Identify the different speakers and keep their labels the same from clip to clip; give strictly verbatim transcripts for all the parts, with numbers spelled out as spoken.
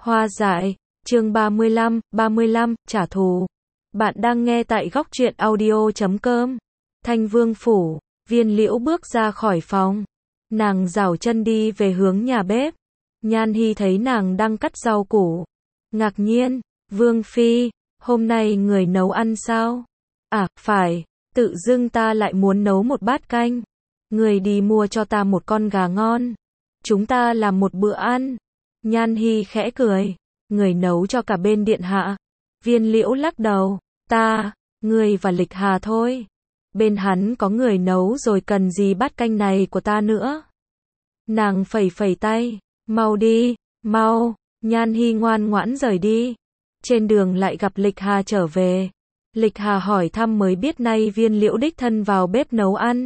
Speaker 1: Hoa dại, chương ba mươi lăm, ba mươi lăm, trả thù. Bạn đang nghe tại góc truyện audio chấm com. Thanh Vương phủ, Viên Liễu bước ra khỏi phòng. Nàng giảo chân đi về hướng nhà bếp. Nhan Hi thấy nàng đang cắt rau củ. Ngạc nhiên, Vương Phi, hôm nay người nấu ăn sao? À, phải, tự dưng ta lại muốn nấu một bát canh. Người đi mua cho ta một con gà ngon. Chúng ta làm một bữa ăn. Nhan Hi khẽ cười. Người nấu cho cả bên điện hạ. Viên Liễu lắc đầu. Ta, người và Lịch Hà thôi. Bên hắn có người nấu rồi cần gì bát canh này của ta nữa. Nàng phẩy phẩy tay. Mau đi, mau. Nhan Hi ngoan ngoãn rời đi. Trên đường lại gặp Lịch Hà trở về. Lịch Hà hỏi thăm mới biết nay Viên Liễu đích thân vào bếp nấu ăn.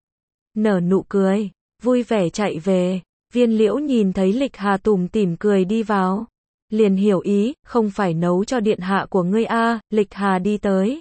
Speaker 1: Nở nụ cười, vui vẻ chạy về. Viên Liễu nhìn thấy Lịch Hà tủm tỉm cười đi vào. Liền hiểu ý, không phải nấu cho điện hạ của ngươi a. À. Lịch Hà đi tới.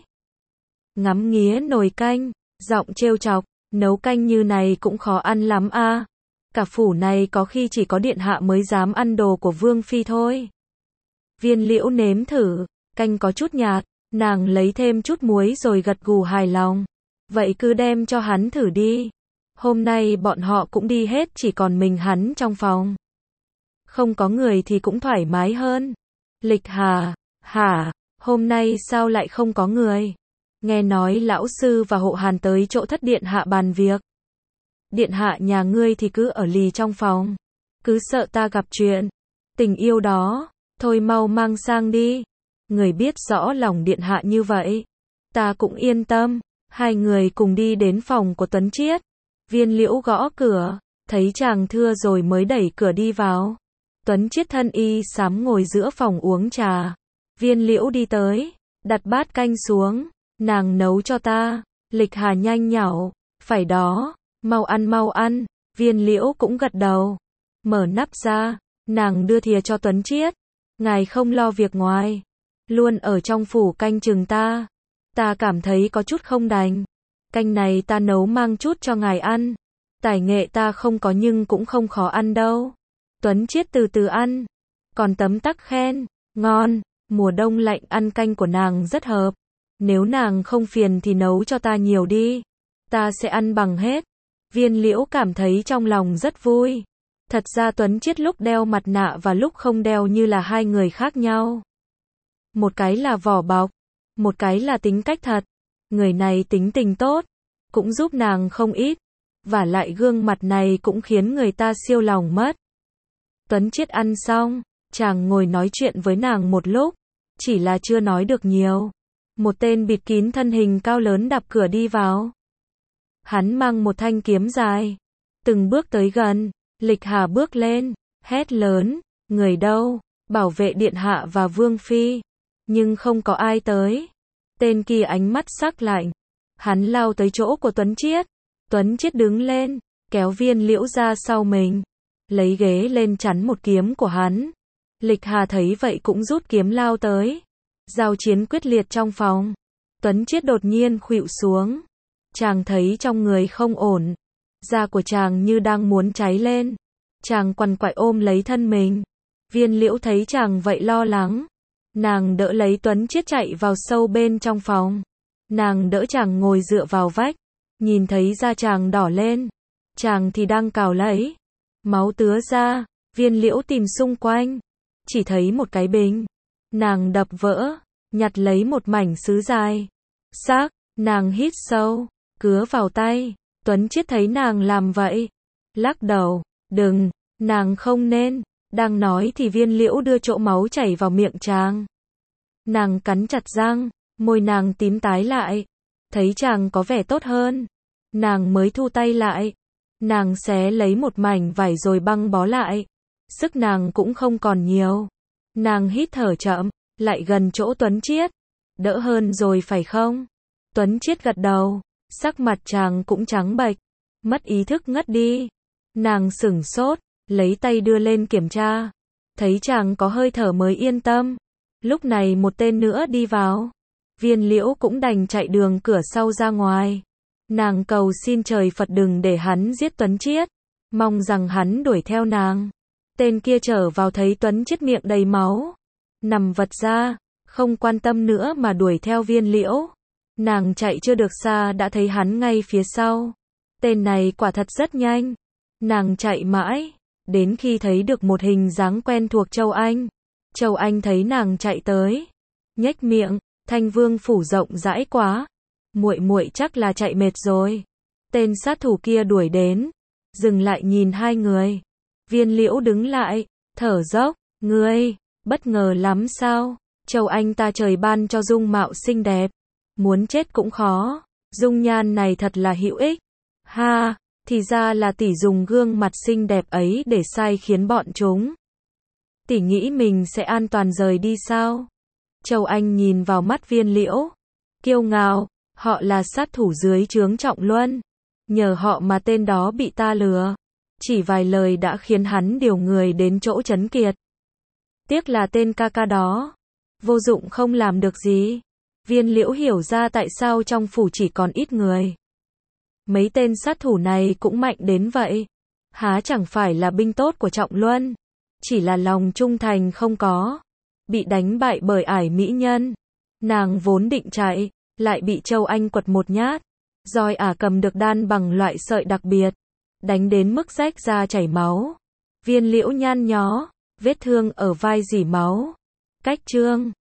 Speaker 1: Ngắm nghía nồi canh, giọng trêu chọc, nấu canh như này cũng khó ăn lắm a. À. Cả phủ này có khi chỉ có điện hạ mới dám ăn đồ của Vương Phi thôi. Viên Liễu nếm thử, canh có chút nhạt, nàng lấy thêm chút muối rồi gật gù hài lòng. Vậy cứ đem cho hắn thử đi. Hôm nay bọn họ cũng đi hết, chỉ còn mình hắn trong phòng. Không có người thì cũng thoải mái hơn. Lịch Hà, hả, hôm nay sao lại không có người? Nghe nói lão sư và Hộ Hàn tới chỗ thất điện hạ bàn việc. Điện hạ nhà ngươi thì cứ ở lì trong phòng. Cứ sợ ta gặp chuyện. Tình yêu đó, thôi mau mang sang đi. Người biết rõ lòng điện hạ như vậy. Ta cũng yên tâm. Hai người cùng đi đến phòng của Tuấn Chiết. Viên Liễu gõ cửa, thấy chàng thưa rồi mới đẩy cửa đi vào. Tuấn Chiết thân y xám ngồi giữa phòng uống trà. Viên Liễu đi tới, đặt bát canh xuống. Nàng nấu cho ta. Lịch Hà nhanh nhảu, phải đó, mau ăn mau ăn. Viên Liễu cũng gật đầu. Mở nắp ra, nàng đưa thìa cho Tuấn Chiết. Ngài không lo việc ngoài, luôn ở trong phủ canh chừng ta. Ta cảm thấy có chút không đành. Canh này ta nấu mang chút cho ngài ăn. Tài nghệ ta không có nhưng cũng không khó ăn đâu. Tuấn Chiết từ từ ăn. Còn tấm tắc khen. Ngon, mùa đông lạnh ăn canh của nàng rất hợp. Nếu nàng không phiền thì nấu cho ta nhiều đi. Ta sẽ ăn bằng hết. Viên Liễu cảm thấy trong lòng rất vui. Thật ra Tuấn Chiết lúc đeo mặt nạ và lúc không đeo như là hai người khác nhau. Một cái là vỏ bọc. Một cái là tính cách thật. Người này tính tình tốt. Cũng giúp nàng không ít. Và lại gương mặt này cũng khiến người ta siêu lòng mất. Tuấn Chiết ăn xong. Chàng ngồi nói chuyện với nàng một lúc. Chỉ là chưa nói được nhiều. Một tên bịt kín thân hình cao lớn đạp cửa đi vào. Hắn mang một thanh kiếm dài. Từng bước tới gần. Lịch Hà bước lên. Hét lớn. Người đâu? Bảo vệ điện hạ và Vương Phi. Nhưng không có ai tới. Tên kia ánh mắt sắc lạnh. Hắn lao tới chỗ của Tuấn Chiết. Tuấn Chiết đứng lên, kéo Viên Liễu ra sau mình. Lấy ghế lên chắn một kiếm của hắn. Lịch Hà thấy vậy cũng rút kiếm lao tới. Giao chiến quyết liệt trong phòng. Tuấn Chiết đột nhiên khuỵu xuống. Chàng thấy trong người không ổn. Da của chàng như đang muốn cháy lên. Chàng quằn quại ôm lấy thân mình. Viên Liễu thấy chàng vậy lo lắng. Nàng đỡ lấy Tuấn Chiết chạy vào sâu bên trong phòng. Nàng đỡ chàng ngồi dựa vào vách. Nhìn thấy da chàng đỏ lên. Chàng thì đang cào lấy. Máu tứa ra. Viên Liễu tìm xung quanh. Chỉ thấy một cái bình. Nàng đập vỡ. Nhặt lấy một mảnh sứ dài. Xác. Nàng hít sâu. Cứa vào tay. Tuấn Chiết thấy nàng làm vậy. Lắc đầu. Đừng. Nàng không nên. Đang nói thì Viên Liễu đưa chỗ máu chảy vào miệng chàng. Nàng cắn chặt răng. Môi nàng tím tái lại. Thấy chàng có vẻ tốt hơn. Nàng mới thu tay lại. Nàng xé lấy một mảnh vải rồi băng bó lại. Sức nàng cũng không còn nhiều. Nàng hít thở chậm. Lại gần chỗ Tuấn Chiết. Đỡ hơn rồi phải không? Tuấn Chiết gật đầu. Sắc mặt chàng cũng trắng bệch. Mất ý thức ngất đi. Nàng sửng sốt. Lấy tay đưa lên kiểm tra. Thấy chàng có hơi thở mới yên tâm. Lúc này một tên nữa đi vào. Viên Liễu cũng đành chạy đường cửa sau ra ngoài. Nàng cầu xin trời Phật đừng để hắn giết Tuấn Chiết. Mong rằng hắn đuổi theo nàng. Tên kia trở vào thấy Tuấn Chiết miệng đầy máu, nằm vật ra, không quan tâm nữa mà đuổi theo Viên Liễu. Nàng chạy chưa được xa đã thấy hắn ngay phía sau. Tên này quả thật rất nhanh. Nàng chạy mãi, đến khi thấy được một hình dáng quen thuộc Châu Anh. Châu Anh thấy nàng chạy tới, nhếch miệng, Thanh Vương phủ rộng rãi quá, muội muội chắc là chạy mệt rồi. Tên sát thủ kia đuổi đến, dừng lại nhìn hai người. Viên Liễu đứng lại, thở dốc, ngươi, bất ngờ lắm sao? Châu Anh ta trời ban cho dung mạo xinh đẹp, muốn chết cũng khó, dung nhan này thật là hữu ích. Ha, thì ra là tỷ dùng gương mặt xinh đẹp ấy để sai khiến bọn chúng. Tỷ nghĩ mình sẽ an toàn rời đi sao? Châu Anh nhìn vào mắt Viên Liễu, kiêu ngạo, họ là sát thủ dưới trướng Trọng Luân. Nhờ họ mà tên đó bị ta lừa. Chỉ vài lời đã khiến hắn điều người đến chỗ Trấn Kiệt. Tiếc là tên ca ca đó vô dụng không làm được gì. Viên Liễu hiểu ra tại sao trong phủ chỉ còn ít người. Mấy tên sát thủ này cũng mạnh đến vậy. Há chẳng phải là binh tốt của Trọng Luân. Chỉ là lòng trung thành không có. Bị đánh bại bởi ải mỹ nhân. Nàng vốn định chạy, lại bị Châu Anh quật một nhát. Roi ả cầm được đan bằng loại sợi đặc biệt, đánh đến mức rách ra chảy máu. Viên Liễu nhăn nhó, vết thương ở vai rỉ máu. Cách chương